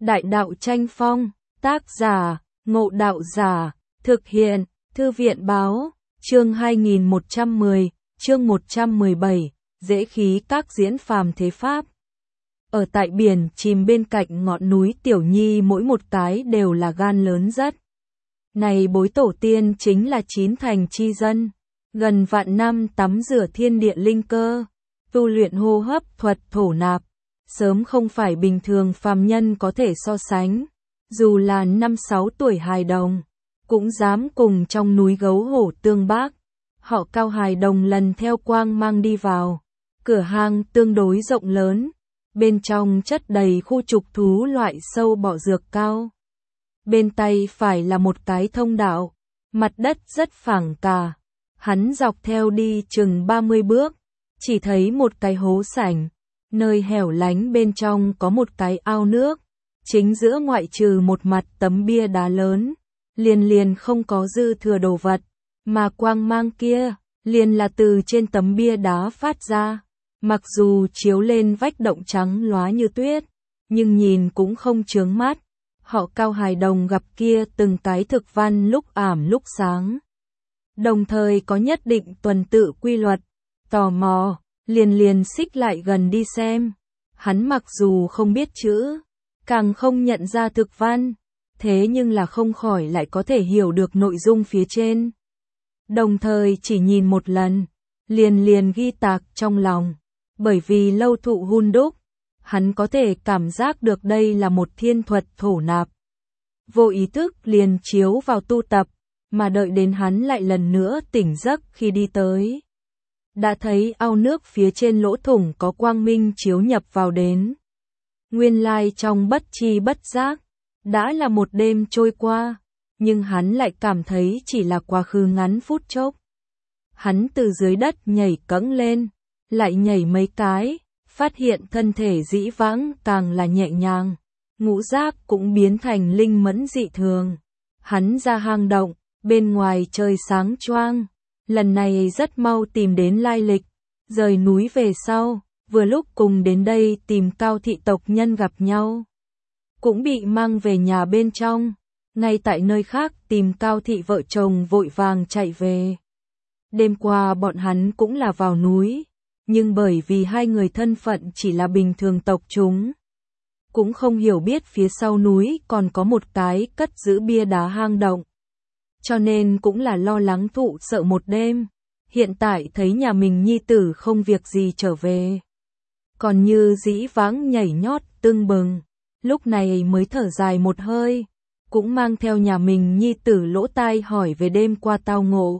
Đại đạo tranh phong, tác giả, Ngộ Đạo Giả, thực hiện, Thư viện báo, chương 2110, chương 117, dễ khí các diễn phàm thế pháp. Ở tại biển chìm bên cạnh ngọn núi Tiểu Nhi mỗi một cái đều là gan lớn rất. Này bối tổ tiên chính là chín thành chi dân, gần vạn năm tắm rửa thiên địa linh cơ, tu luyện hô hấp thuật thổ nạp, sớm không phải bình thường phàm nhân có thể so sánh, dù là 5-6 tuổi hài đồng, cũng dám cùng trong núi gấu hổ tương bác. Họ Cao hài đồng lần theo quang mang đi vào, cửa hang tương đối rộng lớn, bên trong chất đầy khu trục thú loại sâu bọ dược cao. Bên tay phải là một cái thông đạo, mặt đất rất phẳng cả, hắn dọc theo đi chừng 30 bước, chỉ thấy một cái hố sảnh, nơi hẻo lánh bên trong có một cái ao nước, chính giữa ngoại trừ một mặt tấm bia đá lớn, liền không có dư thừa đồ vật, mà quang mang kia, liền là từ trên tấm bia đá phát ra, mặc dù chiếu lên vách động trắng lóa như tuyết, nhưng nhìn cũng không chướng mắt. Họ Cao hài đồng gặp kia từng cái thực văn lúc ảm lúc sáng, đồng thời có nhất định tuần tự quy luật, tò mò, liền xích lại gần đi xem. Hắn mặc dù không biết chữ, càng không nhận ra thực văn, thế nhưng là không khỏi lại có thể hiểu được nội dung phía trên. Đồng thời chỉ nhìn một lần, liền ghi tạc trong lòng, bởi vì lâu thụ hun đúc, hắn có thể cảm giác được đây là một thiên thuật thổ nạp. Vô ý thức liền chiếu vào tu tập, mà đợi đến hắn lại lần nữa tỉnh giấc khi đi tới. Đã thấy ao nước phía trên lỗ thủng có quang minh chiếu nhập vào đến. Nguyên lai trong bất tri bất giác, đã là một đêm trôi qua, nhưng hắn lại cảm thấy chỉ là quá khứ ngắn phút chốc. Hắn từ dưới đất nhảy cẫng lên, lại nhảy mấy cái, phát hiện thân thể dĩ vãng càng là nhẹ nhàng, ngũ giác cũng biến thành linh mẫn dị thường. Hắn ra hang động, bên ngoài trời sáng choang, lần này rất mau tìm đến lai lịch, rời núi về sau, vừa lúc cùng đến đây tìm Cao thị tộc nhân gặp nhau. Cũng bị mang về nhà bên trong, ngay tại nơi khác tìm Cao thị vợ chồng vội vàng chạy về. Đêm qua bọn hắn cũng là vào núi, nhưng bởi vì hai người thân phận chỉ là bình thường tộc chúng, cũng không hiểu biết phía sau núi còn có một cái cất giữ bia đá hang động. Cho nên cũng là lo lắng thụ sợ một đêm, hiện tại thấy nhà mình nhi tử không việc gì trở về, còn như dĩ vãng nhảy nhót tưng bừng, lúc này mới thở dài một hơi, cũng mang theo nhà mình nhi tử lỗ tai hỏi về đêm qua tao ngộ.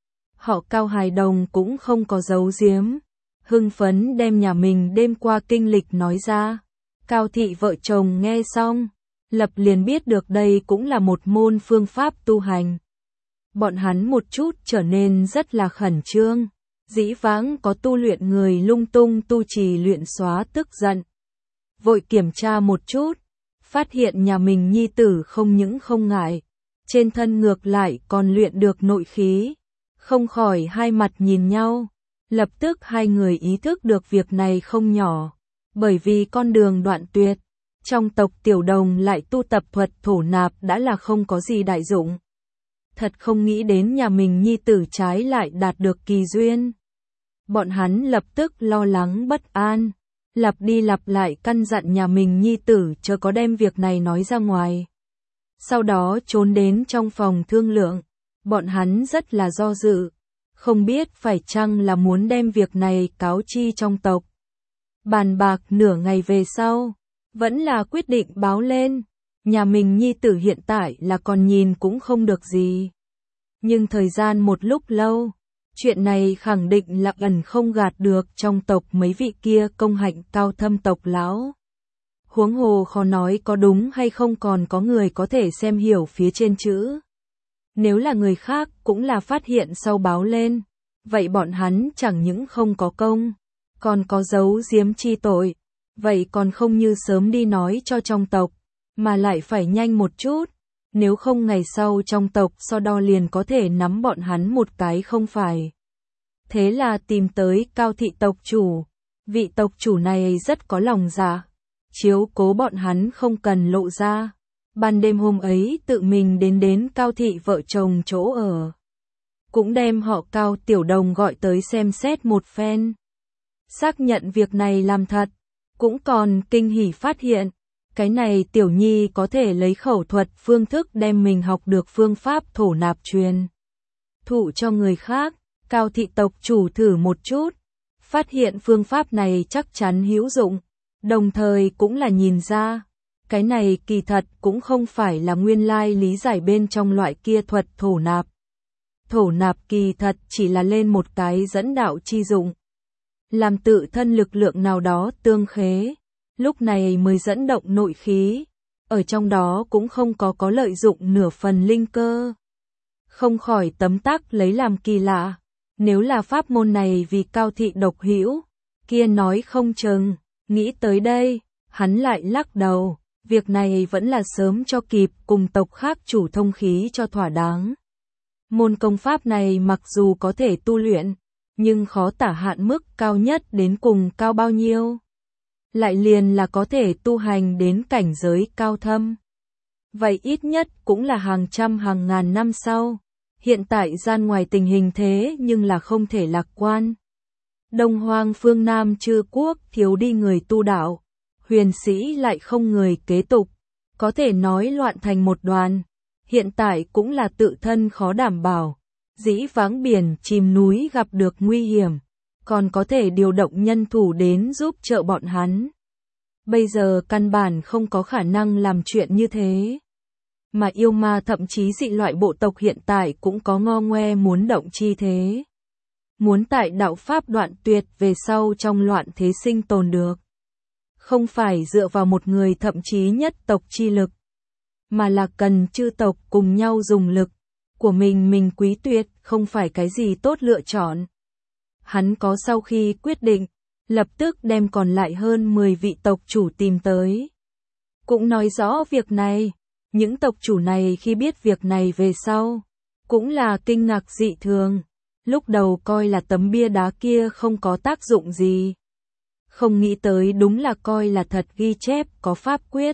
Họ Cao hài đồng cũng không có giấu giếm, hưng phấn đem nhà mình đêm qua kinh lịch nói ra. Cao thị vợ chồng nghe xong, lập liền biết được đây cũng là một môn phương pháp tu hành. Bọn hắn một chút trở nên rất là khẩn trương, dĩ vãng có tu luyện người lung tung tu trì luyện xóa tức giận. Vội kiểm tra một chút, phát hiện nhà mình nhi tử không những không ngại, trên thân ngược lại còn luyện được nội khí, không khỏi hai mặt nhìn nhau. Lập tức hai người ý thức được việc này không nhỏ, bởi vì con đường đoạn tuyệt, trong tộc Tiểu Đồng lại tu tập thuật thổ nạp đã là không có gì đại dụng. Thật không nghĩ đến nhà mình nhi tử trái lại đạt được kỳ duyên. Bọn hắn lập tức lo lắng bất an, lặp đi lặp lại căn dặn nhà mình nhi tử chớ có đem việc này nói ra ngoài. Sau đó trốn đến trong phòng thương lượng, bọn hắn rất là do dự, không biết phải chăng là muốn đem việc này cáo chi trong tộc. Bàn bạc nửa ngày về sau, vẫn là quyết định báo lên, nhà mình nhi tử hiện tại là còn nhìn cũng không được gì. Nhưng thời gian một lúc lâu, chuyện này khẳng định là ẩn không gạt được trong tộc mấy vị kia công hạnh cao thâm tộc lão. Huống hồ khó nói có đúng hay không còn có người có thể xem hiểu phía trên chữ. Nếu là người khác cũng là phát hiện sau báo lên, vậy bọn hắn chẳng những không có công, còn có giấu giếm chi tội, vậy còn không như sớm đi nói cho trong tộc, mà lại phải nhanh một chút, nếu không ngày sau trong tộc so đo liền có thể nắm bọn hắn một cái không phải. Thế là tìm tới Cao thị tộc chủ, vị tộc chủ này rất có lòng dạ, chiếu cố bọn hắn không cần lộ ra. Ban đêm hôm ấy tự mình đến Cao thị vợ chồng chỗ ở. Cũng đem họ Cao Tiểu Đồng gọi tới xem xét một phen. Xác nhận việc này làm thật, cũng còn kinh hỉ phát hiện. Cái này Tiểu Nhi có thể lấy khẩu thuật phương thức đem mình học được phương pháp thổ nạp truyền thụ cho người khác. Cao thị tộc chủ thử một chút, phát hiện phương pháp này chắc chắn hữu dụng, đồng thời cũng là nhìn ra, cái này kỳ thật cũng không phải là nguyên lai lý giải bên trong loại kia thuật thổ nạp. Thổ nạp kỳ thật chỉ là lên một cái dẫn đạo chi dụng, làm tự thân lực lượng nào đó tương khế, lúc này mới dẫn động nội khí, ở trong đó cũng không có lợi dụng nửa phần linh cơ. Không khỏi tấm tắc lấy làm kỳ lạ, nếu là pháp môn này vì Cao thị độc hữu, kia nói không chừng, nghĩ tới đây, hắn lại lắc đầu, việc này vẫn là sớm cho kịp cùng tộc khác chủ thông khí cho thỏa đáng. Môn công pháp này mặc dù có thể tu luyện, nhưng khó tả hạn mức cao nhất đến cùng cao bao nhiêu. Lại liền là có thể tu hành đến cảnh giới cao thâm. Vậy ít nhất cũng là hàng trăm hàng ngàn năm sau. Hiện tại gian ngoài tình hình thế nhưng là không thể lạc quan. Đông Hoang phương Nam Chư Quốc thiếu đi người tu đạo, huyền sĩ lại không người kế tục, có thể nói loạn thành một đoàn. Hiện tại cũng là tự thân khó đảm bảo, dĩ vãng biển chìm núi gặp được nguy hiểm, còn có thể điều động nhân thủ đến giúp trợ bọn hắn. Bây giờ căn bản không có khả năng làm chuyện như thế. Mà yêu ma thậm chí dị loại bộ tộc hiện tại cũng có ngo ngoe muốn động chi thế. Muốn tại đạo pháp đoạn tuyệt về sau trong loạn thế sinh tồn được. Không phải dựa vào một người thậm chí nhất tộc chi lực, mà là cần chư tộc cùng nhau dùng lực của mình quý tuyệt, không phải cái gì tốt lựa chọn. Hắn có sau khi quyết định, lập tức đem còn lại hơn 10 vị tộc chủ tìm tới. Cũng nói rõ việc này, những tộc chủ này khi biết việc này về sau, cũng là kinh ngạc dị thường. Lúc đầu coi là tấm bia đá kia không có tác dụng gì. Không nghĩ tới đúng là coi là thật ghi chép có pháp quyết.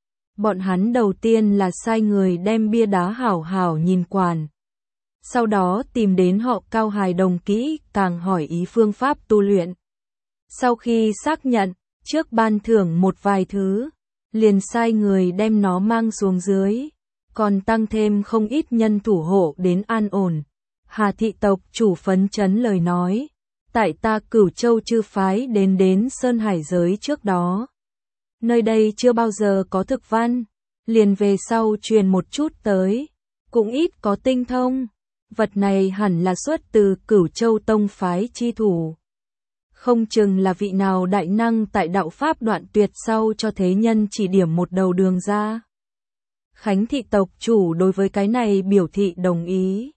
Bọn hắn đầu tiên là sai người đem bia đá hảo hảo nhìn quản. Sau đó tìm đến họ Cao hài đồng kỹ càng hỏi ý phương pháp tu luyện. Sau khi xác nhận, trước ban thưởng một vài thứ, liền sai người đem nó mang xuống dưới, còn tăng thêm không ít nhân thủ hộ đến an ổn. Hà thị tộc chủ phấn chấn lời nói, tại ta Cửu Châu chư phái đến Sơn Hải giới trước đó. Nơi đây chưa bao giờ có thực văn, liền về sau truyền một chút tới, cũng ít có tinh thông. Vật này hẳn là xuất từ Cửu Châu tông phái chi thủ. Không chừng là vị nào đại năng tại đạo pháp đoạn tuyệt sau cho thế nhân chỉ điểm một đầu đường ra. Khánh thị tộc chủ đối với cái này biểu thị đồng ý.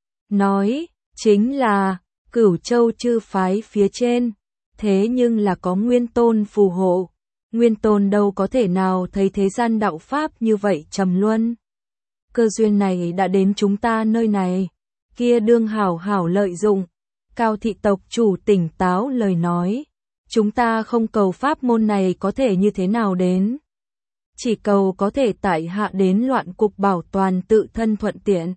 Nói, chính là, Cửu Châu chư phái phía trên, thế nhưng là có Nguyên Tôn phù hộ. Nguyên Tôn đâu có thể nào thấy thế gian đạo pháp như vậy trầm luân. Cơ duyên này đã đến chúng ta nơi này, kia đương hảo hảo lợi dụng. Cao thị tộc chủ tỉnh táo lời nói, chúng ta không cầu pháp môn này có thể như thế nào đến. Chỉ cầu có thể tại hạ đến loạn cục bảo toàn tự thân thuận tiện.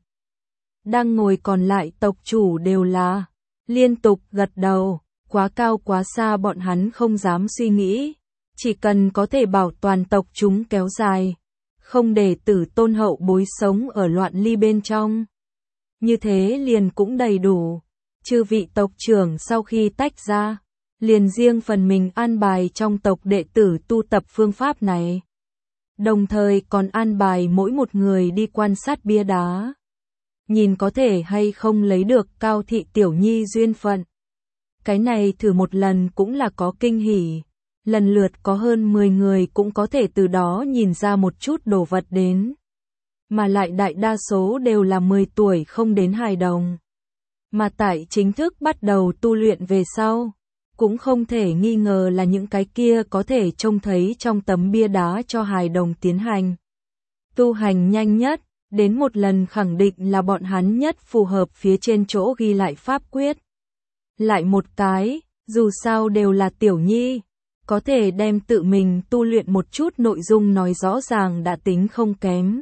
Đang ngồi còn lại tộc chủ đều là liên tục gật đầu, quá cao quá xa bọn hắn không dám suy nghĩ. Chỉ cần có thể bảo toàn tộc chúng kéo dài, không để tử tôn hậu bối sống ở loạn ly bên trong. Như thế liền cũng đầy đủ. Chư vị tộc trưởng sau khi tách ra, liền riêng phần mình an bài trong tộc đệ tử tu tập phương pháp này. Đồng thời còn an bài mỗi một người đi quan sát bia đá. Nhìn có thể hay không lấy được Cao thị tiểu nhi duyên phận. Cái này thử một lần cũng là có kinh hỉ. Lần lượt có hơn 10 người cũng có thể từ đó nhìn ra một chút đồ vật đến. Mà lại đại đa số đều là 10 tuổi không đến hài đồng. Mà tại chính thức bắt đầu tu luyện về sau, cũng không thể nghi ngờ là những cái kia có thể trông thấy trong tấm bia đá cho hài đồng tiến hành. Tu hành nhanh nhất, đến một lần khẳng định là bọn hắn nhất phù hợp phía trên chỗ ghi lại pháp quyết. Lại một cái, dù sao đều là tiểu nhi, có thể đem tự mình tu luyện một chút nội dung nói rõ ràng đã tính không kém.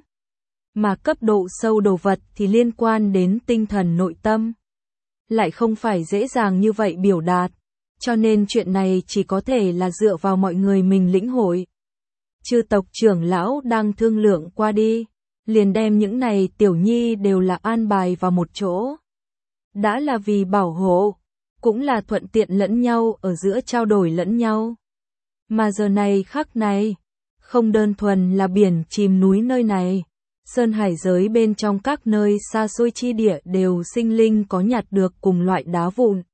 Mà cấp độ sâu đồ vật thì liên quan đến tinh thần nội tâm. Lại không phải dễ dàng như vậy biểu đạt, cho nên chuyện này chỉ có thể là dựa vào mọi người mình lĩnh hội. Chư tộc trưởng lão đang thương lượng qua đi, liền đem những này tiểu nhi đều là an bài vào một chỗ. Đã là vì bảo hộ, cũng là thuận tiện lẫn nhau ở giữa trao đổi lẫn nhau. Mà giờ này khắc này, không đơn thuần là biển chìm núi nơi này, sơn hải giới bên trong các nơi xa xôi chi địa đều sinh linh có nhặt được cùng loại đá vụn.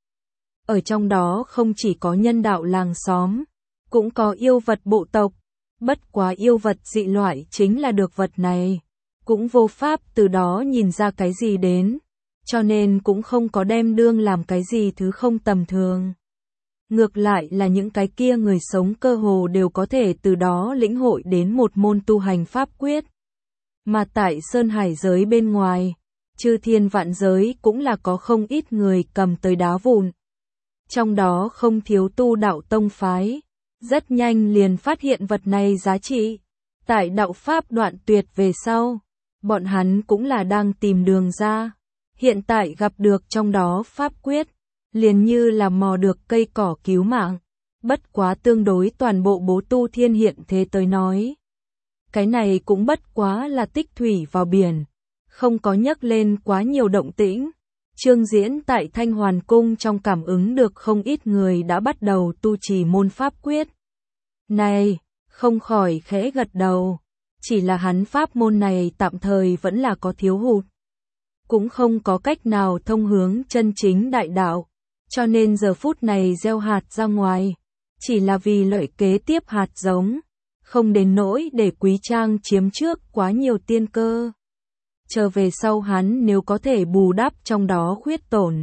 Ở trong đó không chỉ có nhân đạo làng xóm, cũng có yêu vật bộ tộc, bất quá yêu vật dị loại chính là được vật này, cũng vô pháp từ đó nhìn ra cái gì đến, cho nên cũng không có đem đương làm cái gì thứ không tầm thường. Ngược lại là những cái kia người sống cơ hồ đều có thể từ đó lĩnh hội đến một môn tu hành pháp quyết. Mà tại sơn hải giới bên ngoài, chư thiên vạn giới cũng là có không ít người cầm tới đá vụn. Trong đó không thiếu tu đạo tông phái, rất nhanh liền phát hiện vật này giá trị. Tại đạo pháp đoạn tuyệt về sau, bọn hắn cũng là đang tìm đường ra. Hiện tại gặp được trong đó pháp quyết, liền như là mò được cây cỏ cứu mạng. Bất quá tương đối toàn bộ bố tu thiên hiện thế tới nói. Cái này cũng bất quá là tích thủy vào biển, không có nhắc lên quá nhiều động tĩnh. Trương Diễn tại Thanh Hoàn Cung trong cảm ứng được không ít người đã bắt đầu tu trì môn pháp quyết. Này, không khỏi khẽ gật đầu, chỉ là hắn pháp môn này tạm thời vẫn là có thiếu hụt. Cũng không có cách nào thông hướng chân chính đại đạo, cho nên giờ phút này gieo hạt ra ngoài, chỉ là vì lợi kế tiếp hạt giống, không đến nỗi để Quý Trang chiếm trước quá nhiều tiên cơ. Chờ về sau hắn nếu có thể bù đắp trong đó khuyết tổn,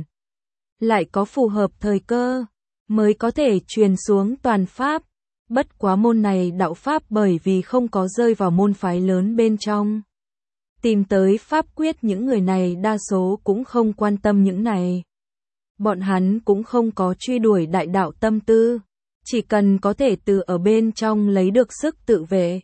lại có phù hợp thời cơ, mới có thể truyền xuống toàn pháp. Bất quá môn này đạo pháp bởi vì không có rơi vào môn phái lớn bên trong. Tìm tới pháp quyết những người này đa số cũng không quan tâm những này. Bọn hắn cũng không có truy đuổi đại đạo tâm tư, chỉ cần có thể từ ở bên trong lấy được sức tự vệ.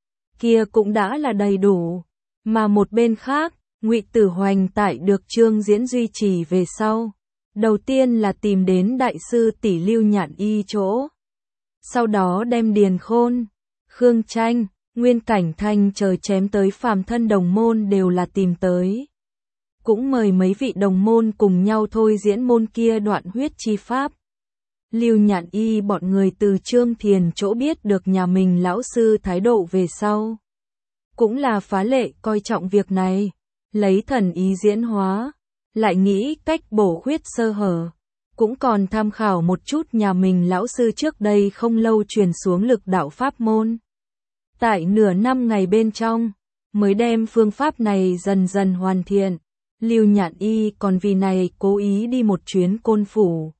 Kia cũng đã là đầy đủ. Mà một bên khác, Ngụy Tử Hoành tại được Trương Diễn duy trì về sau. Đầu tiên là tìm đến đại sư tỷ Lưu Nhạn Y chỗ. Sau đó đem Điền Khôn, Khương Tranh, Nguyên Cảnh Thanh trời chém tới phàm thân đồng môn đều là tìm tới. Cũng mời mấy vị đồng môn cùng nhau thôi diễn môn kia đoạn huyết chi pháp. Lưu Nhạn Y bọn người từ Trương Thiền chỗ biết được nhà mình lão sư thái độ về sau. Cũng là phá lệ coi trọng việc này, lấy thần ý diễn hóa, lại nghĩ cách bổ khuyết sơ hở. Cũng còn tham khảo một chút nhà mình lão sư trước đây không lâu truyền xuống lực đạo pháp môn. Tại nửa năm ngày bên trong, mới đem phương pháp này dần dần hoàn thiện. Lưu Nhạn Y còn vì này cố ý đi một chuyến Côn Phủ.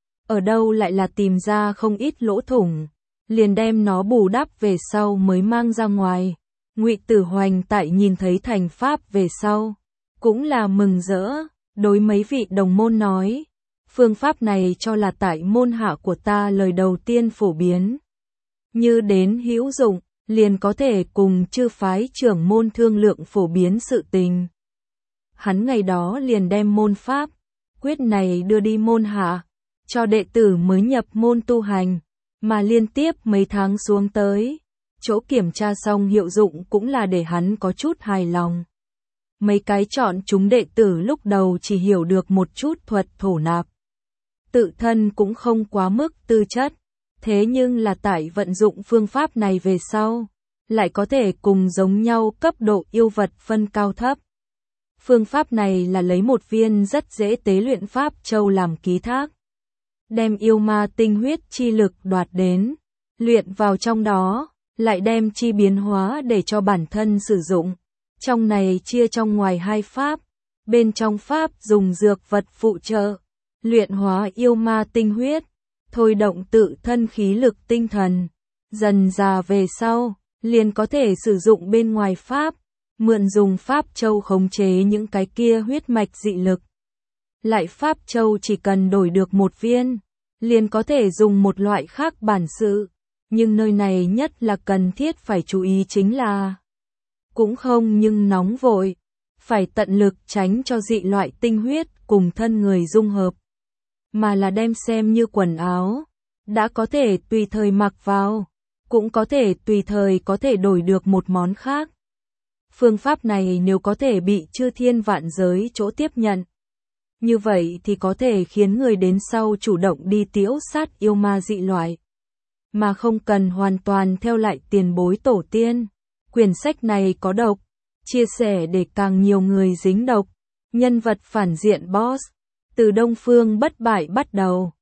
Ở đâu lại là tìm ra không ít lỗ thủng, liền đem nó bù đắp về sau mới mang ra ngoài. Ngụy Tử Hoành tại nhìn thấy thành pháp về sau, cũng là mừng rỡ, đối mấy vị đồng môn nói. Phương pháp này cho là tại môn hạ của ta lời đầu tiên phổ biến. Như đến hữu dụng, liền có thể cùng chư phái trưởng môn thương lượng phổ biến sự tình. Hắn ngày đó liền đem môn pháp, quyết này đưa đi môn hạ, cho đệ tử mới nhập môn tu hành, mà liên tiếp mấy tháng xuống tới. Chỗ kiểm tra xong hiệu dụng cũng là để hắn có chút hài lòng. Mấy cái chọn chúng đệ tử lúc đầu chỉ hiểu được một chút thuật thổ nạp. Tự thân cũng không quá mức tư chất, thế nhưng là tại vận dụng phương pháp này về sau, lại có thể cùng giống nhau cấp độ yêu vật phân cao thấp. Phương pháp này là lấy một viên rất dễ tế luyện pháp châu làm ký thác. Đem yêu ma tinh huyết chi lực đoạt đến, luyện vào trong đó, lại đem chi biến hóa để cho bản thân sử dụng. Trong này chia trong ngoài hai pháp, bên trong pháp dùng dược vật phụ trợ, luyện hóa yêu ma tinh huyết, thôi động tự thân khí lực tinh thần. Dần già về sau, liền có thể sử dụng bên ngoài pháp, mượn dùng pháp châu khống chế những cái kia huyết mạch dị lực. Lại pháp châu chỉ cần đổi được một viên, liền có thể dùng một loại khác bản sự. Nhưng nơi này nhất là cần thiết phải chú ý chính là cũng không nhưng nóng vội, phải tận lực tránh cho dị loại tinh huyết cùng thân người dung hợp, mà là đem xem như quần áo, đã có thể tùy thời mặc vào, cũng có thể tùy thời có thể đổi được một món khác. Phương pháp này nếu có thể bị chư thiên vạn giới chỗ tiếp nhận, như vậy thì có thể khiến người đến sau chủ động đi tiễu sát yêu ma dị loại, mà không cần hoàn toàn theo lại tiền bối tổ tiên. Quyển sách này có độc, chia sẻ để càng nhiều người dính độc. Nhân vật phản diện boss, từ Đông Phương bất bại bắt đầu.